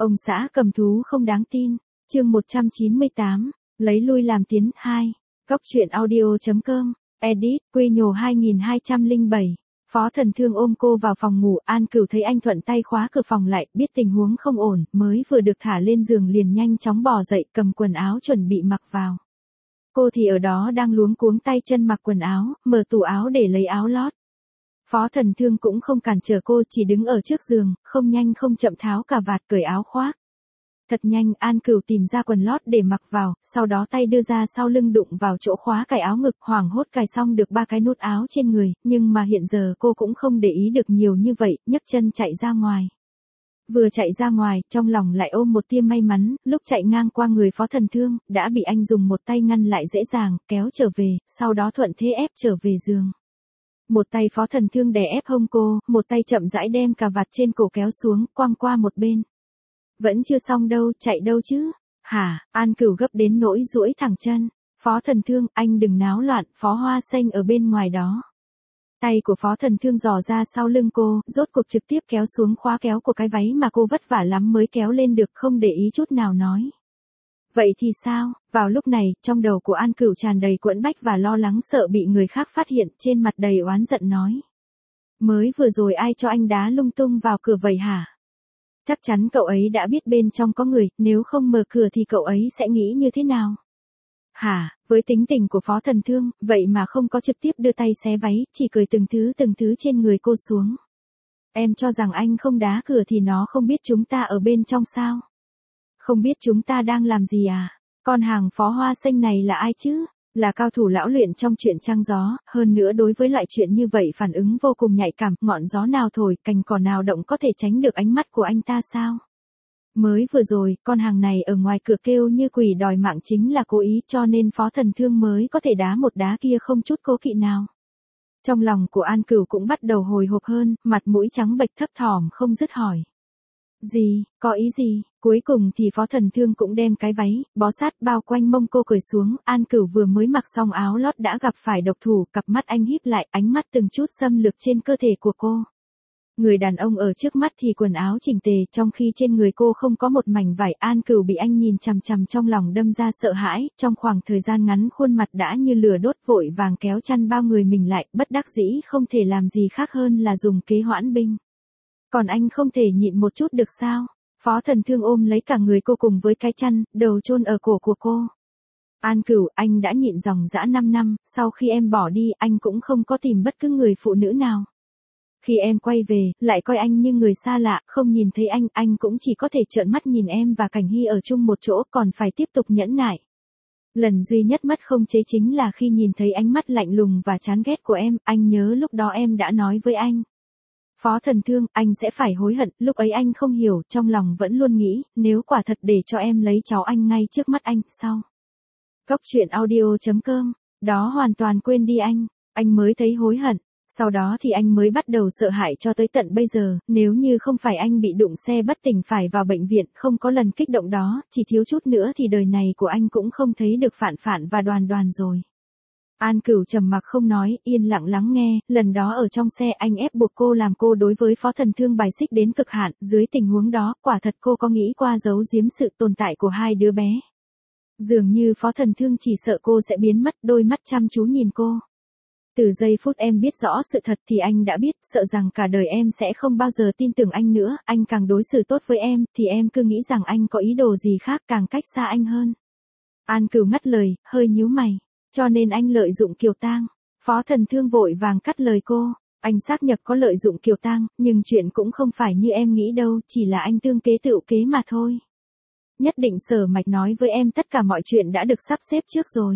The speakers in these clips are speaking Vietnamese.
Ông xã cầm thú không đáng tin. Chương 198, lấy lui làm tiến 2. Góc truyện audio.com. Edit, Quy Nhồ 2207. Phó Thần Thương ôm cô vào phòng ngủ, An Cửu thấy anh thuận tay khóa cửa phòng lại, biết tình huống không ổn, mới vừa được thả lên giường liền nhanh chóng bò dậy, cầm quần áo chuẩn bị mặc vào. Cô thì ở đó đang luống cuống tay chân mặc quần áo, mở tủ áo để lấy áo lót. Phó Thần Thương cũng không cản trở cô, chỉ đứng ở trước giường, không nhanh không chậm tháo cà vạt cởi áo khoác. Thật nhanh, An Cửu tìm ra quần lót để mặc vào, sau đó tay đưa ra sau lưng đụng vào chỗ khóa cài áo ngực, hoảng hốt cài xong được 3 cái nút áo trên người, nhưng mà hiện giờ cô cũng không để ý được nhiều như vậy, nhấc chân chạy ra ngoài. Vừa chạy ra ngoài, trong lòng lại ôm một tia may mắn, lúc chạy ngang qua người Phó Thần Thương, đã bị anh dùng một tay ngăn lại dễ dàng, kéo trở về, sau đó thuận thế ép trở về giường. Một tay Phó Thần Thương đè ép hông cô, một tay chậm rãi đem cà vạt trên cổ kéo xuống, quăng qua một bên. Vẫn chưa xong đâu, chạy đâu chứ? Hả? An Cửu gấp đến nỗi duỗi thẳng chân. Phó Thần Thương, anh đừng náo loạn, Phó Hoa Xanh ở bên ngoài đó. Tay của Phó Thần Thương dò ra sau lưng cô, rốt cuộc trực tiếp kéo xuống khóa kéo của cái váy mà cô vất vả lắm mới kéo lên được, không để ý chút nào nói. Vậy thì sao? Vào lúc này, trong đầu của An Cửu tràn đầy quẫn bách và lo lắng sợ bị người khác phát hiện, trên mặt đầy oán giận nói. Mới vừa rồi ai cho anh đá lung tung vào cửa vậy hả? Chắc chắn cậu ấy đã biết bên trong có người, nếu không mở cửa thì cậu ấy sẽ nghĩ như thế nào? Hả, với tính tình của Phó Thần Thương, vậy mà không có trực tiếp đưa tay xé váy, chỉ cười từng thứ trên người cô xuống. Em cho rằng anh không đá cửa thì nó không biết chúng ta ở bên trong sao? Không biết chúng ta đang làm gì à? Con hàng Phó Hoa Xanh này là ai chứ? Là cao thủ lão luyện trong chuyện trăng gió, hơn nữa đối với loại chuyện như vậy phản ứng vô cùng nhạy cảm, ngọn gió nào thổi, cành cỏ nào động có thể tránh được ánh mắt của anh ta sao? Mới vừa rồi, con hàng này ở ngoài cửa kêu như quỷ đòi mạng chính là cố ý, cho nên Phó Thần Thương mới có thể đá một đá kia không chút cố kỵ nào. Trong lòng của An Cửu cũng bắt đầu hồi hộp hơn, mặt mũi trắng bệch thấp thỏm không dứt hỏi. Gì, có ý gì? Cuối cùng thì Phó Thần Thương cũng đem cái váy, bó sát bao quanh mông cô cởi xuống, An Cửu vừa mới mặc xong áo lót đã gặp phải độc thủ, cặp mắt anh híp lại, ánh mắt từng chút xâm lược trên cơ thể của cô. Người đàn ông ở trước mắt thì quần áo chỉnh tề, trong khi trên người cô không có một mảnh vải. An Cửu bị anh nhìn chằm chằm trong lòng đâm ra sợ hãi, trong khoảng thời gian ngắn khuôn mặt đã như lửa đốt, vội vàng kéo chăn bao người mình lại, bất đắc dĩ không thể làm gì khác hơn là dùng kế hoãn binh. Còn anh không thể nhịn một chút được sao? Phó Thần Thương ôm lấy cả người cô cùng với cái chăn, đầu chôn ở cổ của cô. An Cửu, anh đã nhịn dòng dã 5 năm, sau khi em bỏ đi, anh cũng không có tìm bất cứ người phụ nữ nào. Khi em quay về, lại coi anh như người xa lạ, không nhìn thấy anh cũng chỉ có thể trợn mắt nhìn em và Cảnh Hy ở chung một chỗ, còn phải tiếp tục nhẫn nại. Lần duy nhất mất không chế chính là khi nhìn thấy ánh mắt lạnh lùng và chán ghét của em, anh nhớ lúc đó em đã nói với anh. Phó Thần Thương, anh sẽ phải hối hận, lúc ấy anh không hiểu, trong lòng vẫn luôn nghĩ, nếu quả thật để cho em lấy cháu anh ngay trước mắt anh, sao? Góc truyện audio.com, đó hoàn toàn quên đi anh mới thấy hối hận, sau đó thì anh mới bắt đầu sợ hãi cho tới tận bây giờ, nếu như không phải anh bị đụng xe bất tỉnh phải vào bệnh viện, không có lần kích động đó, chỉ thiếu chút nữa thì đời này của anh cũng không thấy được Phạn và Đoàn rồi. An Cửu trầm mặc không nói, yên lặng lắng nghe, lần đó ở trong xe anh ép buộc cô làm cô đối với Phó Thần Thương bài xích đến cực hạn, dưới tình huống đó, quả thật cô có nghĩ qua giấu giếm sự tồn tại của hai đứa bé. Dường như Phó Thần Thương chỉ sợ cô sẽ biến mất, đôi mắt chăm chú nhìn cô. Từ giây phút em biết rõ sự thật thì anh đã biết, sợ rằng cả đời em sẽ không bao giờ tin tưởng anh nữa, anh càng đối xử tốt với em, thì em cứ nghĩ rằng anh có ý đồ gì khác, càng cách xa anh hơn. An Cửu ngắt lời, hơi nhíu mày. Cho nên anh lợi dụng Kiều Tang. Phó Thần Thương vội vàng cắt lời cô. Anh xác nhận có lợi dụng Kiều Tang, nhưng chuyện cũng không phải như em nghĩ đâu, chỉ là anh tương kế tựu kế mà thôi. Nhất định Sở Mạch nói với em tất cả mọi chuyện đã được sắp xếp trước rồi.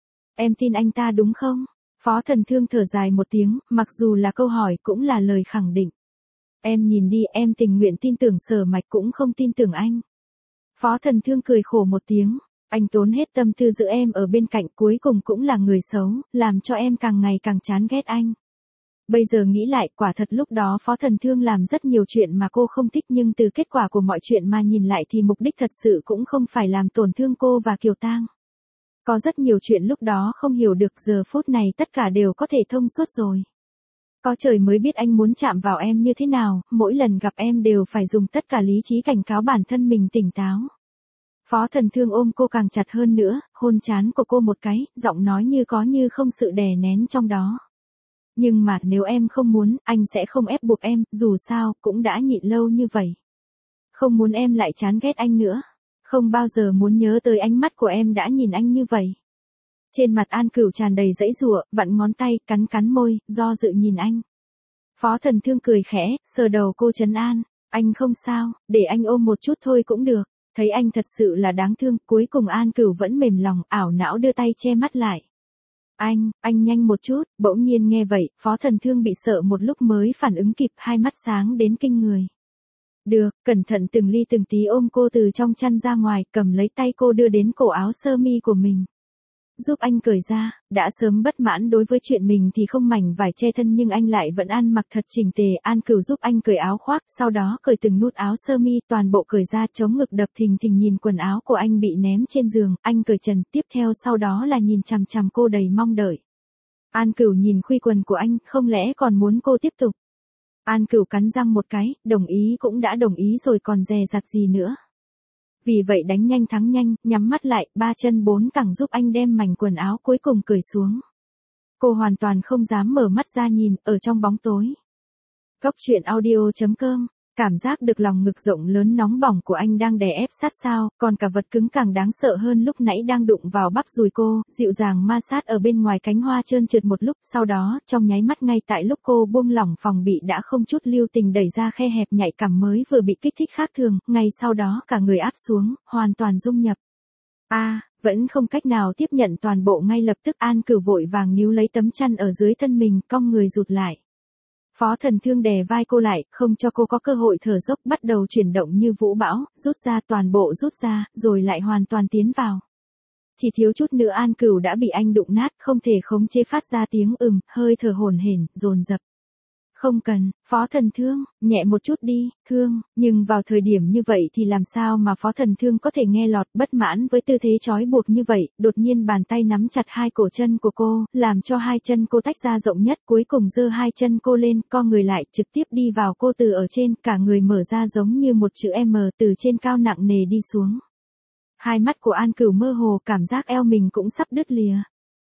Em tin anh ta đúng không? Phó Thần Thương thở dài một tiếng, mặc dù là câu hỏi cũng là lời khẳng định. Em nhìn đi, em tình nguyện tin tưởng Sở Mạch cũng không tin tưởng anh. Phó Thần Thương cười khổ một tiếng. Anh tốn hết tâm tư giữ em ở bên cạnh, cuối cùng cũng là người xấu, làm cho em càng ngày càng chán ghét anh. Bây giờ nghĩ lại, quả thật lúc đó Phó Thần Thương làm rất nhiều chuyện mà cô không thích, nhưng từ kết quả của mọi chuyện mà nhìn lại thì mục đích thật sự cũng không phải làm tổn thương cô và Kiều Tang. Có rất nhiều chuyện lúc đó không hiểu được, giờ phút này tất cả đều có thể thông suốt rồi. Có trời mới biết anh muốn chạm vào em như thế nào, mỗi lần gặp em đều phải dùng tất cả lý trí cảnh cáo bản thân mình tỉnh táo. Phó Thần Thương ôm cô càng chặt hơn nữa, hôn trán của cô một cái, giọng nói như có như không sự đè nén trong đó. Nhưng mà nếu em không muốn, anh sẽ không ép buộc em, dù sao, cũng đã nhịn lâu như vậy. Không muốn em lại chán ghét anh nữa. Không bao giờ muốn nhớ tới ánh mắt của em đã nhìn anh như vậy. Trên mặt An Cửu tràn đầy giãy giụa, vặn ngón tay, cắn cắn môi, do dự nhìn anh. Phó Thần Thương cười khẽ, sờ đầu cô trấn an. Anh không sao, để anh ôm một chút thôi cũng được. Thấy anh thật sự là đáng thương, cuối cùng An Cửu vẫn mềm lòng, ảo não đưa tay che mắt lại. Anh nhanh một chút, bỗng nhiên nghe vậy, Phó Thần Thương bị sợ một lúc mới phản ứng kịp, hai mắt sáng đến kinh người. Được, cẩn thận từng ly từng tí ôm cô từ trong chăn ra ngoài, cầm lấy tay cô đưa đến cổ áo sơ mi của mình. Giúp anh cởi ra, đã sớm bất mãn đối với chuyện mình thì không mảnh vải che thân nhưng anh lại vẫn ăn mặc thật chỉnh tề. An Cửu giúp anh cởi áo khoác, sau đó cởi từng nút áo sơ mi, toàn bộ cởi ra, chống ngực đập thình thình nhìn quần áo của anh bị ném trên giường, anh cởi trần, tiếp theo sau đó là nhìn chằm chằm cô đầy mong đợi. An Cửu nhìn khuy quần của anh, không lẽ còn muốn cô tiếp tục? An Cửu cắn răng một cái, đồng ý cũng đã đồng ý rồi còn dè dặt gì nữa. Vì vậy đánh nhanh thắng nhanh, nhắm mắt lại, 3 chân 4 cẳng giúp anh đem mảnh quần áo cuối cùng cởi xuống. Cô hoàn toàn không dám mở mắt ra nhìn, ở trong bóng tối. Cốc truyện audio.com, cảm giác được lòng ngực rộng lớn nóng bỏng của anh đang đè ép sát sao, còn cả vật cứng càng đáng sợ hơn lúc nãy đang đụng vào bắp đùi cô, dịu dàng ma sát ở bên ngoài cánh hoa trơn trượt một lúc, sau đó, trong nháy mắt ngay tại lúc cô buông lỏng phòng bị đã không chút lưu tình đẩy ra khe hẹp nhạy cảm mới vừa bị kích thích khác thường, ngay sau đó cả người áp xuống, hoàn toàn dung nhập. Vẫn không cách nào tiếp nhận toàn bộ ngay lập tức An Cửu vội vàng níu lấy tấm chăn ở dưới thân mình, cong người rụt lại. Phó Thần Thương đè vai cô lại, không cho cô có cơ hội thở dốc, bắt đầu chuyển động như vũ bão, rút ra toàn bộ rút ra, rồi lại hoàn toàn tiến vào. Chỉ thiếu chút nữa An Cửu đã bị anh đụng nát, không thể khống chế phát ra tiếng hơi thở hổn hển, dồn dập. Không cần, Phó Thần Thương, nhẹ một chút đi, Thương, nhưng vào thời điểm như vậy thì làm sao mà Phó Thần Thương có thể nghe lọt, bất mãn với tư thế trói buộc như vậy, đột nhiên bàn tay nắm chặt hai cổ chân của cô, làm cho hai chân cô tách ra rộng nhất, cuối cùng giơ hai chân cô lên, co người lại, trực tiếp đi vào cô từ ở trên, cả người mở ra giống như một chữ M từ trên cao nặng nề đi xuống. Hai mắt của An Cửu mơ hồ, cảm giác eo mình cũng sắp đứt lìa.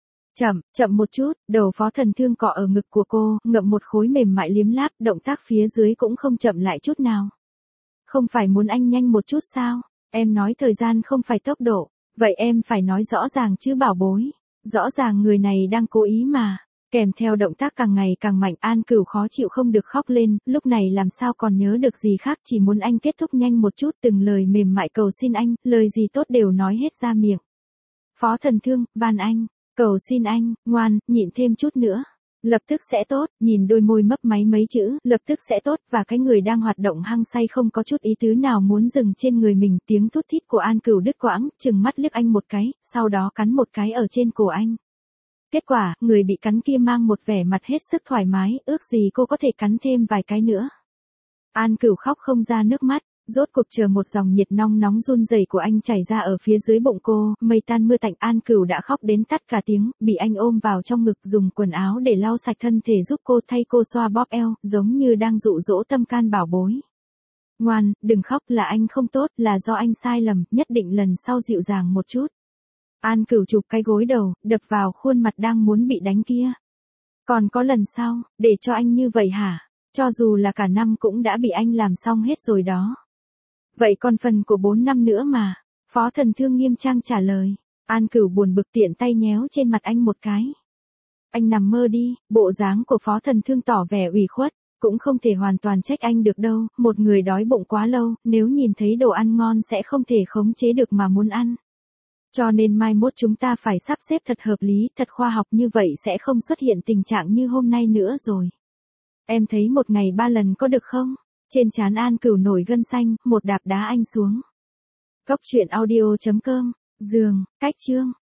Chậm một chút, đầu Phó Thần Thương cọ ở ngực của cô, ngậm một khối mềm mại liếm láp, động tác phía dưới cũng không chậm lại chút nào. Không phải muốn anh nhanh một chút sao? Em nói thời gian không phải tốc độ, vậy em phải nói rõ ràng chứ bảo bối. Rõ ràng người này đang cố ý mà. Kèm theo động tác càng ngày càng mạnh, An Cửu khó chịu không được khóc lên, lúc này làm sao còn nhớ được gì khác, chỉ muốn anh kết thúc nhanh một chút, từng lời mềm mại cầu xin anh, lời gì tốt đều nói hết ra miệng. Phó Thần Thương, van anh. Cầu xin anh, ngoan, nhịn thêm chút nữa. Lập tức sẽ tốt, nhìn đôi môi mấp máy mấy chữ, lập tức sẽ tốt, và cái người đang hoạt động hăng say không có chút ý tứ nào muốn dừng trên người mình, tiếng thút thít của An Cửu đứt quãng, chừng mắt liếc anh một cái, sau đó cắn một cái ở trên cổ anh. Kết quả, người bị cắn kia mang một vẻ mặt hết sức thoải mái, ước gì cô có thể cắn thêm vài cái nữa. An Cửu khóc không ra nước mắt. Rốt cuộc chờ một dòng nhiệt nóng nóng run rẩy của anh chảy ra ở phía dưới bụng cô, mây tan mưa tạnh An Cửu đã khóc đến tắt cả tiếng, bị anh ôm vào trong ngực dùng quần áo để lau sạch thân thể giúp cô thay cô xoa bóp eo, giống như đang dụ dỗ tâm can bảo bối. Ngoan, đừng khóc, là anh không tốt, là do anh sai lầm, nhất định lần sau dịu dàng một chút. An Cửu chụp cái gối đầu, đập vào khuôn mặt đang muốn bị đánh kia. Còn có lần sau, để cho anh như vậy hả? Cho dù là cả năm cũng đã bị anh làm xong hết rồi đó. Vậy còn phần của 4 năm nữa mà. Phó Thần Thương nghiêm trang trả lời. An Cửu buồn bực tiện tay nhéo trên mặt anh một cái. Anh nằm mơ đi, bộ dáng của Phó Thần Thương tỏ vẻ ủy khuất. Cũng không thể hoàn toàn trách anh được đâu, một người đói bụng quá lâu, nếu nhìn thấy đồ ăn ngon sẽ không thể khống chế được mà muốn ăn. Cho nên mai mốt chúng ta phải sắp xếp thật hợp lý, thật khoa học, như vậy sẽ không xuất hiện tình trạng như hôm nay nữa rồi. Em thấy một ngày 3 lần có được không? Trên trán An Cửu nổi gân xanh, một đạp đá anh xuống. Cốc truyện audio.com, giường, cách chương.